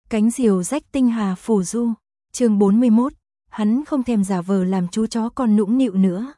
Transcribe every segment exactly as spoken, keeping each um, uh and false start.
Cánh diều rách tinh hà phù du, chương bốn mươi mốt, hắn không thèm giả vờ làm chú chó con nũng nịu nữa.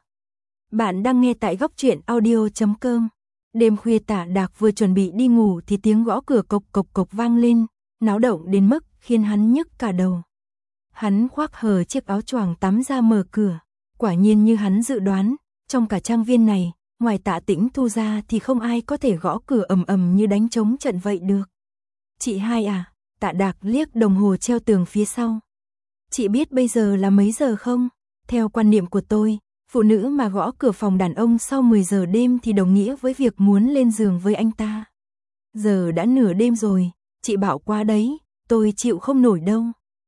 Bạn đang nghe tại góc truyện audio chấm com. Đêm khuya Tạ Đạc vừa chuẩn bị đi ngủ thì tiếng gõ cửa cộc cộc cộc vang lên, náo động đến mức khiến hắn nhức cả đầu. Hắn khoác hờ chiếc áo choàng tắm ra mở cửa, quả nhiên như hắn dự đoán, trong cả trang viên này, ngoài Tạ Tĩnh Thu ra thì không ai có thể gõ cửa ầm ầm như đánh trống trận vậy được. Chị hai à? Tạ Đạc liếc đồng hồ treo tường phía sau. Chị biết bây giờ là mấy giờ không? Theo quan niệm của tôi, phụ nữ mà gõ cửa phòng đàn ông sau mười giờ đêm thì đồng nghĩa với việc muốn lên giường với anh ta. Giờ đã nửa đêm rồi, chị bảo qua đấy, tôi chịu không nổi đâu.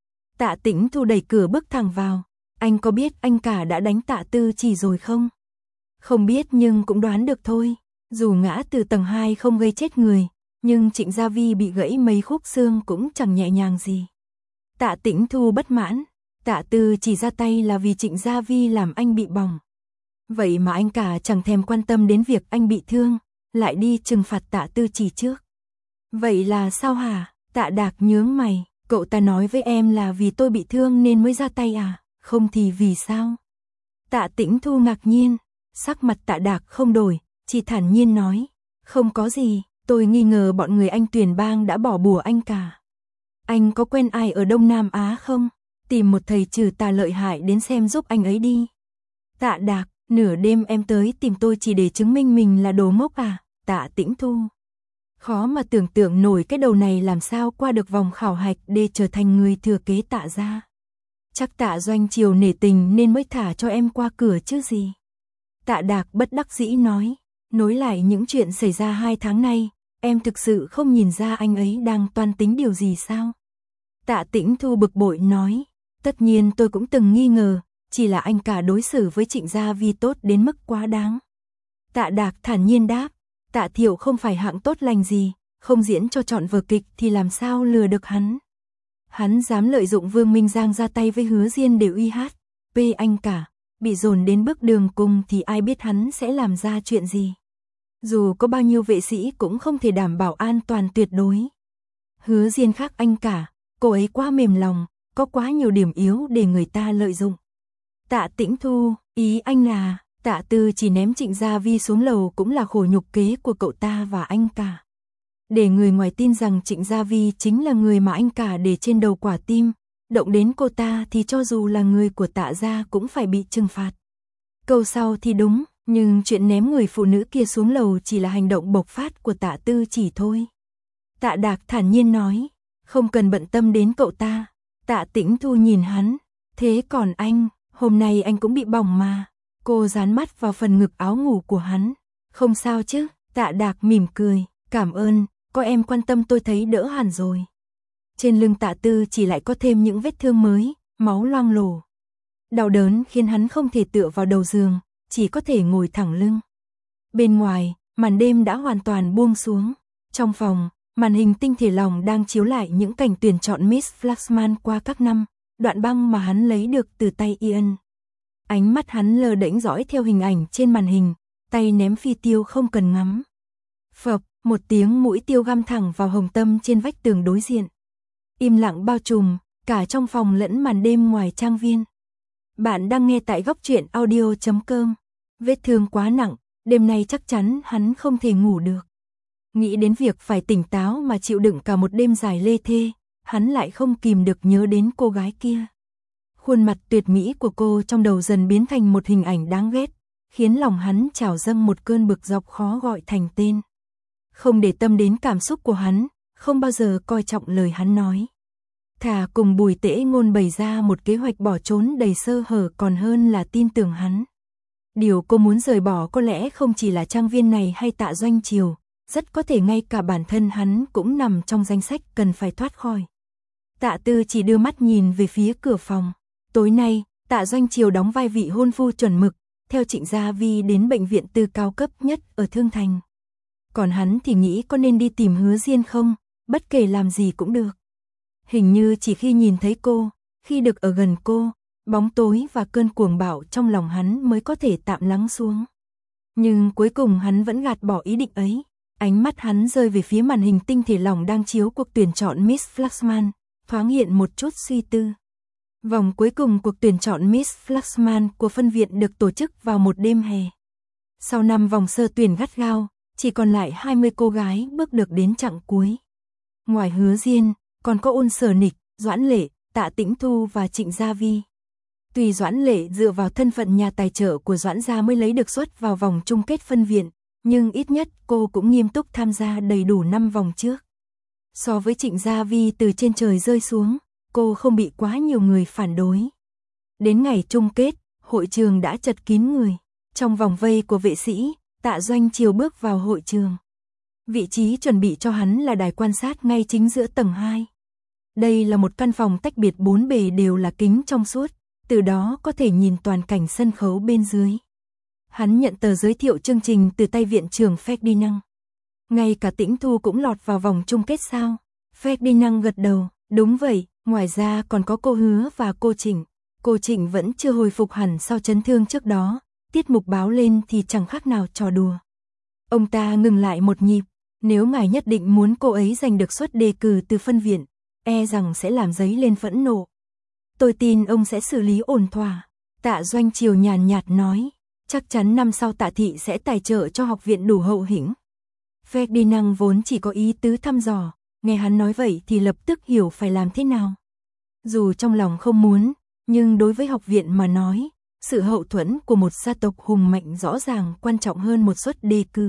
Tạ Tĩnh Thu đẩy cửa bước thẳng vào. Anh có biết anh cả đã đánh Tạ Tư Chỉ rồi không? Không biết nhưng cũng đoán được thôi. Dù ngã từ tầng hai không gây chết người, nhưng Trịnh Gia Vi bị gãy mấy khúc xương cũng chẳng nhẹ nhàng gì. Tạ Tĩnh Thu bất mãn. Tạ Tư Chỉ ra tay là vì Trịnh Gia Vi làm anh bị bỏng. Vậy mà anh cả chẳng thèm quan tâm đến việc anh bị thương, lại đi trừng phạt Tạ Tư Chỉ trước. Vậy là sao hả? Tạ Đạc nhướng mày. Cậu ta nói với em là vì tôi bị thương nên mới ra tay à? Không thì vì sao? Tạ Tĩnh Thu ngạc nhiên. Sắc mặt Tạ Đạc không đổi, chỉ thản nhiên nói. Không có gì, tôi nghi ngờ bọn người anh Tuyền Bang đã bỏ bùa anh cả. Anh có quen ai ở Đông Nam Á không? Tìm một thầy trừ tà lợi hại đến xem giúp anh ấy đi. Tạ Đạc, nửa đêm em tới tìm tôi chỉ để chứng minh mình là đồ ngốc à? Tạ Tĩnh Thu. Khó mà tưởng tượng nổi cái đầu này làm sao qua được vòng khảo hạch để trở thành người thừa kế Tạ gia. Chắc Tạ Doanh Triều nể tình nên mới thả cho em qua cửa chứ gì. Tạ Đạc bất đắc dĩ nói. Nối lại những chuyện xảy ra hai tháng nay, em thực sự không nhìn ra anh ấy đang toan tính điều gì sao? Tạ Tĩnh Thu bực bội nói. Tất nhiên tôi cũng từng nghi ngờ, chỉ là anh cả đối xử với Trịnh Gia Vi tốt đến mức quá đáng. Tạ Đạc thản nhiên đáp. Tạ Thiệu không phải hạng tốt lành gì, không diễn cho trọn vở kịch thì làm sao lừa được hắn. Hắn dám lợi dụng Vương Minh Giang ra tay với Hứa Diên để uy hát. P anh cả, bị dồn đến bước đường cùng thì ai biết hắn sẽ làm ra chuyện gì. Dù có bao nhiêu vệ sĩ cũng không thể đảm bảo an toàn tuyệt đối. Hứa Diên khác anh cả, cô ấy quá mềm lòng, có quá nhiều điểm yếu để người ta lợi dụng. Tạ Tĩnh Thu, ý anh là, Tạ Tư chỉ ném Trịnh Gia Vi xuống lầu cũng là khổ nhục kế của cậu ta và anh cả. Để người ngoài tin rằng Trịnh Gia Vi chính là người mà anh cả để trên đầu quả tim, động đến cô ta thì cho dù là người của Tạ gia cũng phải bị trừng phạt. Câu sau thì đúng, nhưng chuyện ném người phụ nữ kia xuống lầu chỉ là hành động bộc phát của Tạ Tư Chỉ thôi. Tạ Đạc thản nhiên nói, không cần bận tâm đến cậu ta. Tạ Tĩnh Thu nhìn hắn, thế còn anh, hôm nay anh cũng bị bỏng mà. Cô dán mắt vào phần ngực áo ngủ của hắn. Không sao chứ? Tạ Đạc mỉm cười, cảm ơn, có em quan tâm tôi thấy đỡ hẳn rồi. Trên lưng Tạ Tư Chỉ lại có thêm những vết thương mới, máu loang lổ. Đau đớn khiến hắn không thể tựa vào đầu giường, chỉ có thể ngồi thẳng lưng. Bên ngoài, màn đêm đã hoàn toàn buông xuống. Trong phòng, màn hình tinh thể lòng đang chiếu lại những cảnh tuyển chọn Miss Flaxman qua các năm, đoạn băng mà hắn lấy được từ tay Ian. Ánh mắt hắn lờ đễnh dõi theo hình ảnh trên màn hình, tay ném phi tiêu không cần ngắm. Phập, một tiếng mũi tiêu găm thẳng vào hồng tâm trên vách tường đối diện. Im lặng bao trùm, cả trong phòng lẫn màn đêm ngoài trang viên. Bạn đang nghe tại góc truyện audio chấm com. Vết thương quá nặng, đêm nay chắc chắn hắn không thể ngủ được. Nghĩ đến việc phải tỉnh táo mà chịu đựng cả một đêm dài lê thê, hắn lại không kìm được nhớ đến cô gái kia. Khuôn mặt tuyệt mỹ của cô trong đầu dần biến thành một hình ảnh đáng ghét, khiến lòng hắn trào dâng một cơn bực dọc khó gọi thành tên. Không để tâm đến cảm xúc của hắn, không bao giờ coi trọng lời hắn nói. Thà cùng Bùi Tễ Ngôn bày ra một kế hoạch bỏ trốn đầy sơ hở còn hơn là tin tưởng hắn. Điều cô muốn rời bỏ có lẽ không chỉ là trang viên này hay Tạ Doanh Triều, rất có thể ngay cả bản thân hắn cũng nằm trong danh sách cần phải thoát khỏi. Tạ Tư chỉ đưa mắt nhìn về phía cửa phòng. Tối nay, Tạ Doanh Triều đóng vai vị hôn phu chuẩn mực, theo Trịnh Gia Vi đến bệnh viện tư cao cấp nhất ở Thương Thành. Còn hắn thì nghĩ có nên đi tìm Hứa Diên không, bất kể làm gì cũng được. Hình như chỉ khi nhìn thấy cô, khi được ở gần cô, bóng tối và cơn cuồng bạo trong lòng hắn mới có thể tạm lắng xuống. Nhưng cuối cùng hắn vẫn gạt bỏ ý định ấy. Ánh mắt hắn rơi về phía màn hình tinh thể lỏng đang chiếu cuộc tuyển chọn Miss Flaxman, thoáng hiện một chút suy tư. Vòng cuối cùng cuộc tuyển chọn Miss Flaxman của phân viện được tổ chức vào một đêm hè. Sau năm vòng sơ tuyển gắt gao, chỉ còn lại hai mươi cô gái bước được đến chặng cuối. Ngoài Hứa Diên, còn có Ôn Sở Nịch, Doãn Lệ, Tạ Tĩnh Thu và Trịnh Gia Vi. Tuy Doãn Lệ dựa vào thân phận nhà tài trợ của Doãn gia mới lấy được suất vào vòng chung kết phân viện, nhưng ít nhất cô cũng nghiêm túc tham gia đầy đủ năm vòng trước. So với Trịnh Gia Vi từ trên trời rơi xuống, cô không bị quá nhiều người phản đối. Đến ngày chung kết, hội trường đã chật kín người. Trong vòng vây của vệ sĩ, Tạ Doanh Triều bước vào hội trường. Vị trí chuẩn bị cho hắn là đài quan sát ngay chính giữa tầng hai. Đây là một căn phòng tách biệt, bốn bề đều là kính trong suốt, từ đó có thể nhìn toàn cảnh sân khấu bên dưới. Hắn nhận tờ giới thiệu chương trình từ tay viện trưởng Ferdinand. Ngay cả Tĩnh Thu cũng lọt vào vòng chung kết sao? Ferdinand gật đầu, đúng vậy, ngoài ra còn có cô Hứa và cô Trịnh. Cô Trịnh vẫn chưa hồi phục hẳn sau chấn thương trước đó, tiết mục báo lên thì chẳng khác nào trò đùa. Ông ta ngừng lại một nhịp, nếu ngài nhất định muốn cô ấy giành được suất đề cử từ phân viện, e rằng sẽ làm dấy lên phẫn nộ. Tôi tin ông sẽ xử lý ổn thỏa. Tạ Doanh Triều nhàn nhạt nói, chắc chắn năm sau Tạ thị sẽ tài trợ cho học viện đủ hậu hĩnh. Ferdinand vốn chỉ có ý tứ thăm dò, nghe hắn nói vậy thì lập tức hiểu phải làm thế nào. Dù trong lòng không muốn, nhưng đối với học viện mà nói, sự hậu thuẫn của một gia tộc hùng mạnh rõ ràng quan trọng hơn một suất đề cử.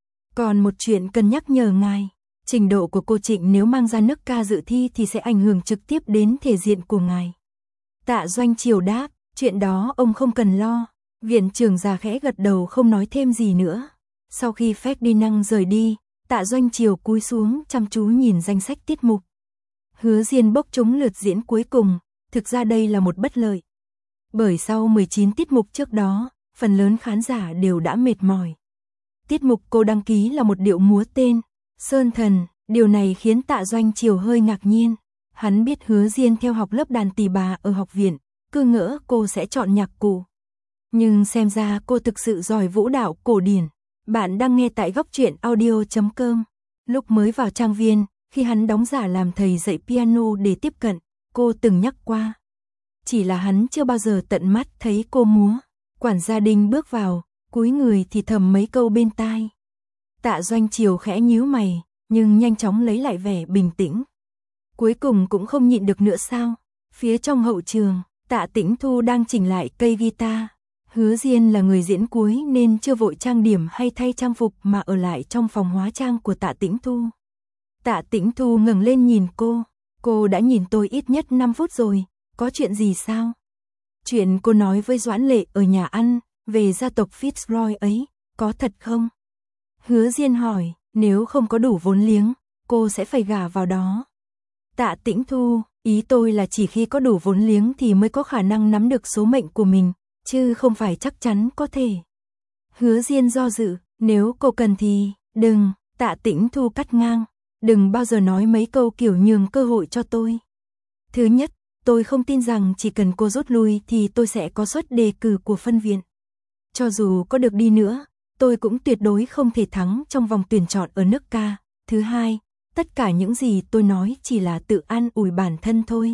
Còn một chuyện cần nhắc nhở ngài, trình độ của cô Trịnh nếu mang ra nước ca dự thi thì sẽ ảnh hưởng trực tiếp đến thể diện của ngài. Tạ Doanh Triều đáp, chuyện đó ông không cần lo. Viện trưởng già khẽ gật đầu không nói thêm gì nữa. Sau khi Ferdinand rời đi, Tạ Doanh Triều cúi xuống chăm chú nhìn danh sách tiết mục. Hứa Diên bốc trúng lượt diễn cuối cùng, thực ra đây là một bất lợi. Bởi sau mười chín tiết mục trước đó, phần lớn khán giả đều đã mệt mỏi. Tiết mục cô đăng ký là một điệu múa tên Sơn Thần, điều này khiến Tạ Doanh Triều hơi ngạc nhiên. Hắn biết Hứa Diên theo học lớp đàn tỳ bà ở học viện, cứ ngỡ cô sẽ chọn nhạc cụ. Nhưng xem ra cô thực sự giỏi vũ đạo cổ điển. Bạn đang nghe tại góc truyện audio chấm com. Lúc mới vào trang viên, khi hắn đóng giả làm thầy dạy piano để tiếp cận, cô từng nhắc qua. Chỉ là hắn chưa bao giờ tận mắt thấy cô múa. Quản gia Đinh bước vào, cúi người thì thầm mấy câu bên tai. Tạ Doanh Triều khẽ nhíu mày, nhưng nhanh chóng lấy lại vẻ bình tĩnh. Cuối cùng cũng không nhịn được nữa sao? Phía trong hậu trường, Tạ Tĩnh Thu đang chỉnh lại cây guitar. Hứa Diên là người diễn cuối nên chưa vội trang điểm hay thay trang phục mà ở lại trong phòng hóa trang của Tạ Tĩnh Thu. Tạ Tĩnh Thu ngẩng lên nhìn cô. Cô đã nhìn tôi ít nhất năm phút rồi, có chuyện gì sao? Chuyện cô nói với Doãn Lệ ở nhà ăn, về gia tộc Fitzroy ấy, có thật không? Hứa Diên hỏi, nếu không có đủ vốn liếng, cô sẽ phải gả vào đó. Tạ Tĩnh Thu, ý tôi là chỉ khi có đủ vốn liếng thì mới có khả năng nắm được số mệnh của mình, chứ không phải chắc chắn có thể. Hứa Diên do dự, nếu cô cần thì, đừng, Tạ Tĩnh Thu cắt ngang, đừng bao giờ nói mấy câu kiểu nhường cơ hội cho tôi. Thứ nhất, tôi không tin rằng chỉ cần cô rút lui thì tôi sẽ có suất đề cử của phân viện. Cho dù có được đi nữa, tôi cũng tuyệt đối không thể thắng trong vòng tuyển chọn ở nước ca. Thứ hai, tất cả những gì tôi nói chỉ là tự an ủi bản thân thôi.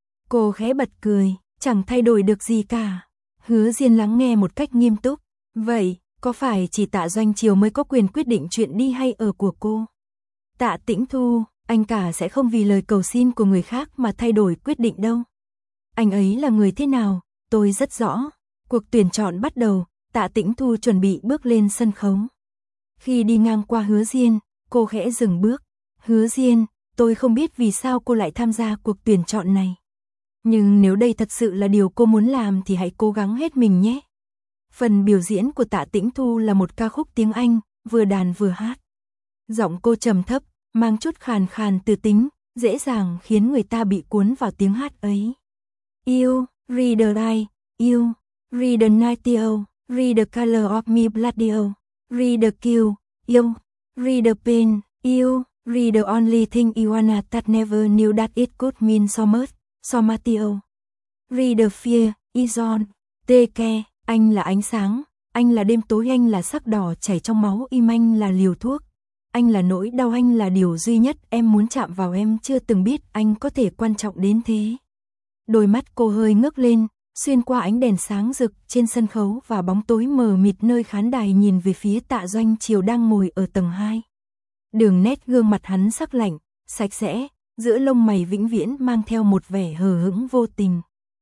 Cô khẽ bật cười, chẳng thay đổi được gì cả. Hứa Diên lắng nghe một cách nghiêm túc. Vậy, có phải chỉ Tạ Doanh Triều mới có quyền quyết định chuyện đi hay ở của cô? Tạ Tĩnh Thu, anh cả sẽ không vì lời cầu xin của người khác mà thay đổi quyết định đâu. Anh ấy là người thế nào, tôi rất rõ. Cuộc tuyển chọn bắt đầu, Tạ Tĩnh Thu chuẩn bị bước lên sân khấu. Khi đi ngang qua Hứa Diên, cô khẽ dừng bước. Hứa Diên, tôi không biết vì sao cô lại tham gia cuộc tuyển chọn này. Nhưng nếu đây thật sự là điều cô muốn làm thì hãy cố gắng hết mình nhé. Phần biểu diễn của Tạ Tĩnh Thu là một ca khúc tiếng Anh, vừa đàn vừa hát. Giọng cô trầm thấp, mang chút khàn khàn từ tính, dễ dàng khiến người ta bị cuốn vào tiếng hát ấy. You, read the eye, you, read the nightingale, read the color of me bloody, read the kill, you, read the pain, you, read the only thing you wanna that never knew that it could mean so much, so Matthew. Read the fear, is on, take care, anh là ánh sáng, anh là đêm tối, anh là sắc đỏ chảy trong máu, im anh là liều thuốc. anh là nỗi đau, anh là điều duy nhất em muốn chạm vào, em chưa từng biết anh có thể quan trọng đến thế. Đôi mắt cô hơi ngước lên, xuyên qua ánh đèn sáng rực trên sân khấu và bóng tối mờ mịt nơi khán đài, nhìn về phía Tạ Doanh Triều đang ngồi ở tầng hai. Đường nét gương mặt hắn sắc lạnh, sạch sẽ, giữa lông mày vĩnh viễn mang theo một vẻ hờ hững vô tình.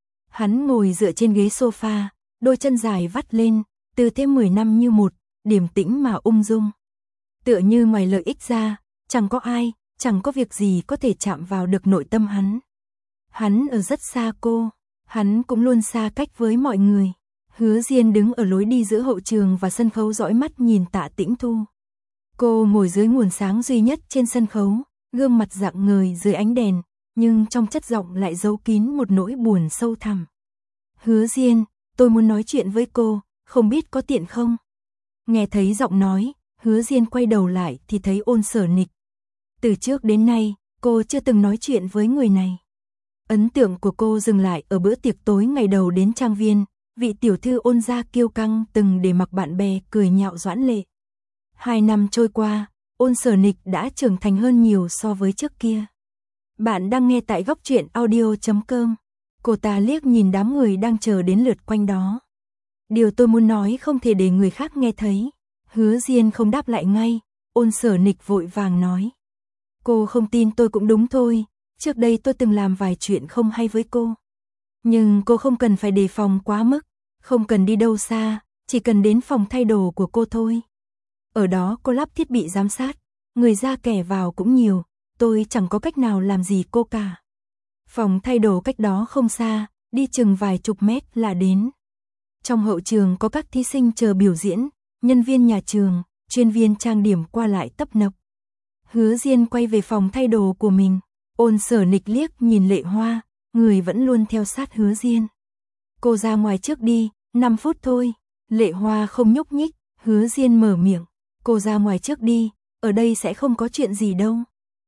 Hắn ngồi dựa trên ghế sofa, đôi chân dài vắt lên, từ thêm mười năm như một, điềm tĩnh mà ung dung. Tựa như ngoài lợi ích ra, chẳng có ai, chẳng có việc gì có thể chạm vào được nội tâm hắn. Hắn ở rất xa cô, hắn cũng luôn xa cách với mọi người. Hứa Diên đứng ở lối đi giữa hậu trường và sân khấu dõi mắt nhìn Tạ Tĩnh Thu. Cô ngồi dưới nguồn sáng duy nhất trên sân khấu, gương mặt rạng ngời dưới ánh đèn, nhưng trong chất giọng lại giấu kín một nỗi buồn sâu thẳm. Hứa Diên, tôi muốn nói chuyện với cô, không biết có tiện không? Nghe thấy giọng nói, Hứa Diên quay đầu lại thì thấy Ôn Sở Nịch. Từ trước đến nay, cô chưa từng nói chuyện với người này. Ấn tượng của cô dừng lại ở bữa tiệc tối ngày đầu đến trang viên, vị tiểu thư Ôn gia kiêu căng từng để mặc bạn bè cười nhạo Doãn Lệ. Hai năm trôi qua, Ôn Sở Nịch đã trưởng thành hơn nhiều so với trước kia. Bạn đang nghe tại góc truyện audio chấm com. Cô ta liếc nhìn đám người đang chờ đến lượt quanh đó. Điều tôi muốn nói không thể để người khác nghe thấy. Hứa Diên không đáp lại ngay, Ôn Sở Nịch vội vàng nói. Cô không tin tôi cũng đúng thôi, trước đây tôi từng làm vài chuyện không hay với cô. Nhưng cô không cần phải đề phòng quá mức, không cần đi đâu xa, chỉ cần đến phòng thay đồ của cô thôi. Ở đó cô lắp thiết bị giám sát, người ra kẻ vào cũng nhiều, tôi chẳng có cách nào làm gì cô cả. Phòng thay đồ cách đó không xa, đi chừng vài chục mét là đến. Trong hậu trường có các thí sinh chờ biểu diễn, nhân viên nhà trường, chuyên viên trang điểm qua lại tấp nập. Hứa Diên quay về phòng thay đồ của mình, Ôn Sở Nịch liếc nhìn Lệ Hoa, người vẫn luôn theo sát Hứa Diên. Cô ra ngoài trước đi, năm phút thôi. Lệ Hoa không nhúc nhích, Hứa Diên mở miệng. Cô ra ngoài trước đi, ở đây sẽ không có chuyện gì đâu.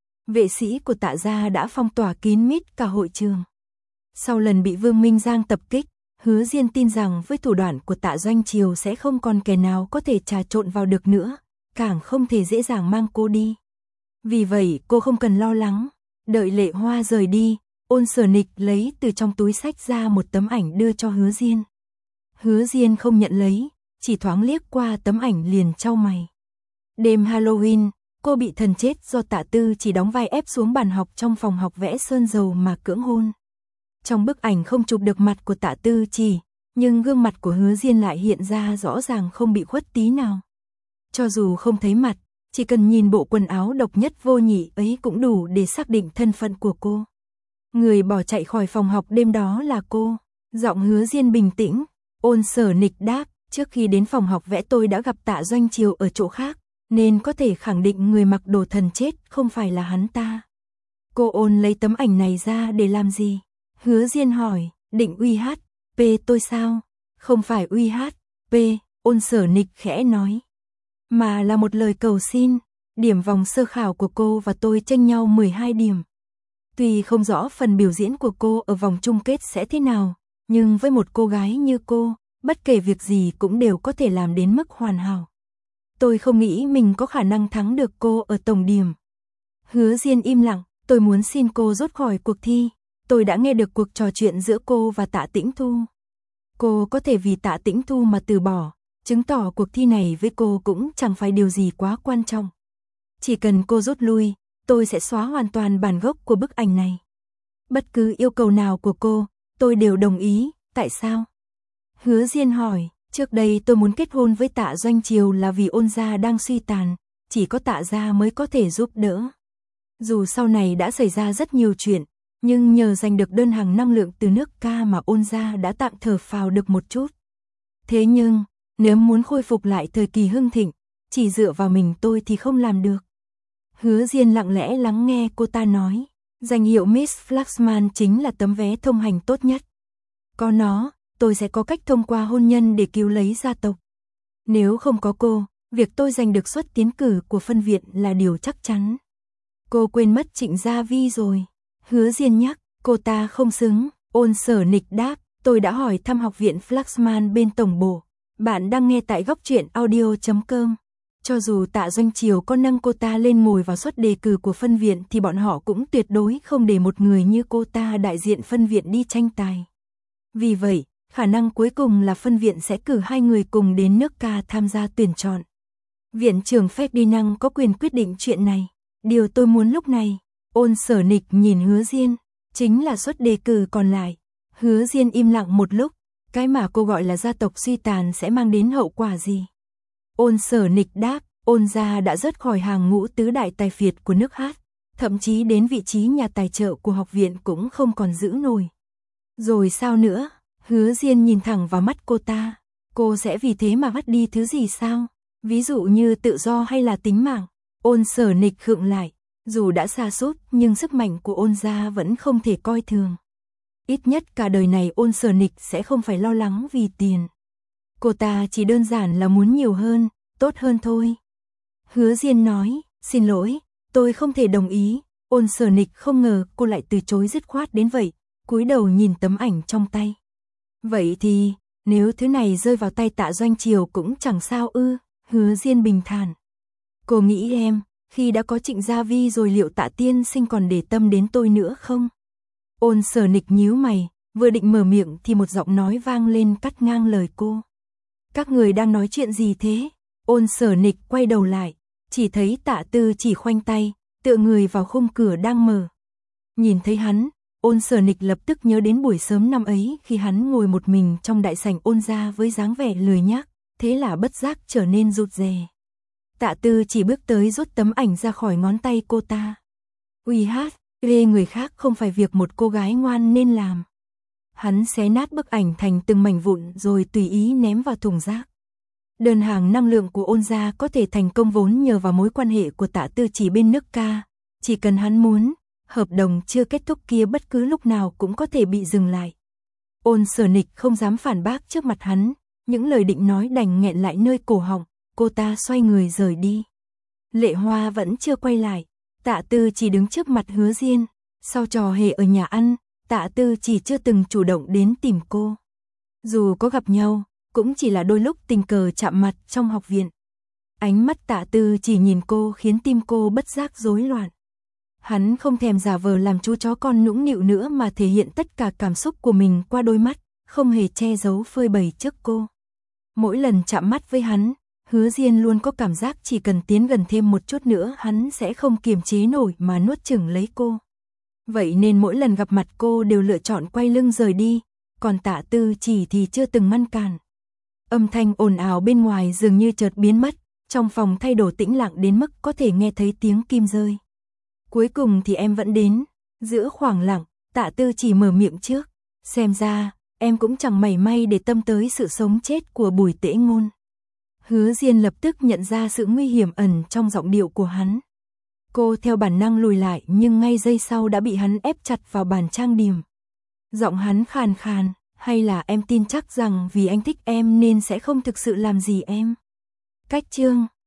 Vệ sĩ của Tạ gia đã phong tỏa kín mít cả hội trường. Sau lần bị Vương Minh Giang tập kích, Hứa Diên tin rằng với thủ đoạn của Tạ Doanh Triều sẽ không còn kẻ nào có thể trà trộn vào được nữa, càng không thể dễ dàng mang cô đi. Vì vậy cô không cần lo lắng. Đợi Lệ Hoa rời đi, Ôn Sở Nịch lấy từ trong túi xách ra một tấm ảnh đưa cho Hứa Diên. Hứa Diên không nhận lấy, chỉ thoáng liếc qua tấm ảnh liền chau mày. Đêm Halloween, cô bị thần chết do Tạ Tư chỉ đóng vai ép xuống bàn học trong phòng học vẽ sơn dầu mà cưỡng hôn. Trong bức ảnh không chụp được mặt của Tạ Tư chỉ, nhưng gương mặt của Hứa Diên lại hiện ra rõ ràng không bị khuất tí nào. Cho dù không thấy mặt, chỉ cần nhìn bộ quần áo độc nhất vô nhị ấy cũng đủ để xác định thân phận của cô. Người bỏ chạy khỏi phòng học đêm đó là cô. Giọng Hứa Diên bình tĩnh. Ôn Sở Nịch đáp, trước khi đến phòng học vẽ tôi đã gặp Tạ Doanh Triều ở chỗ khác, nên có thể khẳng định người mặc đồ thần chết không phải là hắn ta. Cô Ôn lấy tấm ảnh này ra để làm gì? Hứa Diên hỏi, định uy hát pê tôi sao? Không phải uy hát pê, Ôn Sở Nịch khẽ nói, mà là một lời cầu xin. Điểm vòng sơ khảo của cô và tôi chênh nhau mười hai điểm. Tuy không rõ phần biểu diễn của cô ở vòng chung kết sẽ thế nào, nhưng với một cô gái như cô, bất kể việc gì cũng đều có thể làm đến mức hoàn hảo. Tôi không nghĩ mình có khả năng thắng được cô ở tổng điểm. Hứa Diên im lặng, tôi muốn xin cô rút khỏi cuộc thi. Tôi đã nghe được cuộc trò chuyện giữa cô và Tạ Tĩnh Thu. Cô có thể vì Tạ Tĩnh Thu mà từ bỏ, chứng tỏ cuộc thi này với cô cũng chẳng phải điều gì quá quan trọng. Chỉ cần cô rút lui, tôi sẽ xóa hoàn toàn bản gốc của bức ảnh này. Bất cứ yêu cầu nào của cô, tôi đều đồng ý. Tại sao? Hứa Diên hỏi, trước đây tôi muốn kết hôn với Tạ Doanh Triều là vì Ôn gia đang suy tàn, chỉ có Tạ gia mới có thể giúp đỡ. Dù sau này đã xảy ra rất nhiều chuyện, nhưng nhờ giành được đơn hàng năng lượng từ nước Ca mà Ôn gia đã tạm thở phào được một chút. Thế nhưng, nếu muốn khôi phục lại thời kỳ hưng thịnh, chỉ dựa vào mình tôi thì không làm được. Hứa Diên lặng lẽ lắng nghe cô ta nói, danh hiệu Miss Flaxman chính là tấm vé thông hành tốt nhất. Có nó, tôi sẽ có cách thông qua hôn nhân để cứu lấy gia tộc. Nếu không có cô, việc tôi giành được suất tiến cử của phân viện là điều chắc chắn. Cô quên mất Trịnh Gia Vi rồi. Hứa Diên nhắc, cô ta không xứng. Ôn Sở Nịch đáp, tôi đã hỏi thăm học viện Flaxman bên tổng bộ. Bạn đang nghe tại góc truyện audio chấm com. Cho dù Tạ Doanh Triều có nâng cô ta lên ngồi vào suất đề cử của phân viện thì bọn họ cũng tuyệt đối không để một người như cô ta đại diện phân viện đi tranh tài. Vì vậy, khả năng cuối cùng là phân viện sẽ cử hai người cùng đến nước Ca tham gia tuyển chọn. Viện trưởng Ferdinand có quyền quyết định chuyện này. Điều tôi muốn lúc này, Ôn Sở Nịch nhìn Hứa Diên, chính là suất đề cử còn lại. Hứa Diên im lặng một lúc, cái mà cô gọi là gia tộc suy tàn sẽ mang đến hậu quả gì? Ôn Sở Nịch đáp, Ôn gia đã rớt khỏi hàng ngũ tứ đại tài phiệt của nước Hát, thậm chí đến vị trí nhà tài trợ của học viện cũng không còn giữ nổi. Rồi sao nữa? Hứa Diên nhìn thẳng vào mắt cô ta, cô sẽ vì thế mà mất đi thứ gì sao? Ví dụ như tự do hay là tính mạng? Ôn Sở Nịch khựng lại, dù đã sa sút nhưng sức mạnh của Ôn gia vẫn không thể coi thường. Ít nhất cả đời này Ôn Sở Nịch sẽ không phải lo lắng vì tiền. Cô ta chỉ đơn giản là muốn nhiều hơn, tốt hơn thôi. Hứa Diên nói, xin lỗi, tôi không thể đồng ý. Ôn Sở Nịch không ngờ cô lại từ chối dứt khoát đến vậy, cúi đầu nhìn tấm ảnh trong tay. Vậy thì, nếu thứ này rơi vào tay Tạ Doanh Triều cũng chẳng sao ư? Hứa Diên bình thản. Cô nghĩ em, khi đã có Trịnh Gia Vi rồi liệu Tạ tiên sinh còn để tâm đến tôi nữa không? Ôn Sở Nịch nhíu mày, vừa định mở miệng thì một giọng nói vang lên cắt ngang lời cô. Các người đang nói chuyện gì thế? Ôn Sở Nịch quay đầu lại, chỉ thấy Tạ Tư chỉ khoanh tay, tựa người vào khung cửa đang mở. Nhìn thấy hắn, Ôn Sở Nịch lập tức nhớ đến buổi sớm năm ấy khi hắn ngồi một mình trong đại sảnh Ôn gia với dáng vẻ lười nhác, thế là bất giác trở nên rụt rè. Tạ Tư chỉ bước tới rút tấm ảnh ra khỏi ngón tay cô ta. Uy hát, ghê người khác không phải việc một cô gái ngoan nên làm. Hắn xé nát bức ảnh thành từng mảnh vụn rồi tùy ý ném vào thùng rác. Đơn hàng năng lượng của Ôn gia có thể thành công vốn nhờ vào mối quan hệ của Tạ Tư chỉ bên nước Ca. Chỉ cần hắn muốn, hợp đồng chưa kết thúc kia bất cứ lúc nào cũng có thể bị dừng lại. Ôn Sở Nịch không dám phản bác trước mặt hắn, những lời định nói đành nghẹn lại nơi cổ họng, cô ta xoay người rời đi. Lệ Hoa vẫn chưa quay lại, Tạ Tư chỉ đứng trước mặt Hứa Diên, sau trò hề ở nhà ăn, Tạ Tư chỉ chưa từng chủ động đến tìm cô. Dù có gặp nhau, cũng chỉ là đôi lúc tình cờ chạm mặt trong học viện. Ánh mắt Tạ Tư chỉ nhìn cô khiến tim cô bất giác rối loạn. Hắn không thèm giả vờ làm chú chó con nũng nịu nữa mà thể hiện tất cả cảm xúc của mình qua đôi mắt, không hề che giấu phơi bày trước cô. Mỗi lần chạm mắt với hắn, Hứa Diên luôn có cảm giác chỉ cần tiến gần thêm một chút nữa hắn sẽ không kiềm chế nổi mà nuốt chửng lấy cô. Vậy nên mỗi lần gặp mặt cô đều lựa chọn quay lưng rời đi, còn Tạ Tư chỉ thì chưa từng ngăn cản. Âm thanh ồn ào bên ngoài dường như chợt biến mất, trong phòng thay đổi tĩnh lặng đến mức có thể nghe thấy tiếng kim rơi. Cuối cùng thì em vẫn đến. Giữa khoảng lặng, Tạ Tư chỉ mở miệng trước. Xem ra, em cũng chẳng mảy may để tâm tới sự sống chết của Bùi Tễ Ngôn. Hứa Diên lập tức nhận ra sự nguy hiểm ẩn trong giọng điệu của hắn. Cô theo bản năng lùi lại nhưng ngay giây sau đã bị hắn ép chặt vào bàn trang điểm. Giọng hắn khàn khàn, hay là em tin chắc rằng vì anh thích em nên sẽ không thực sự làm gì em. Cách chương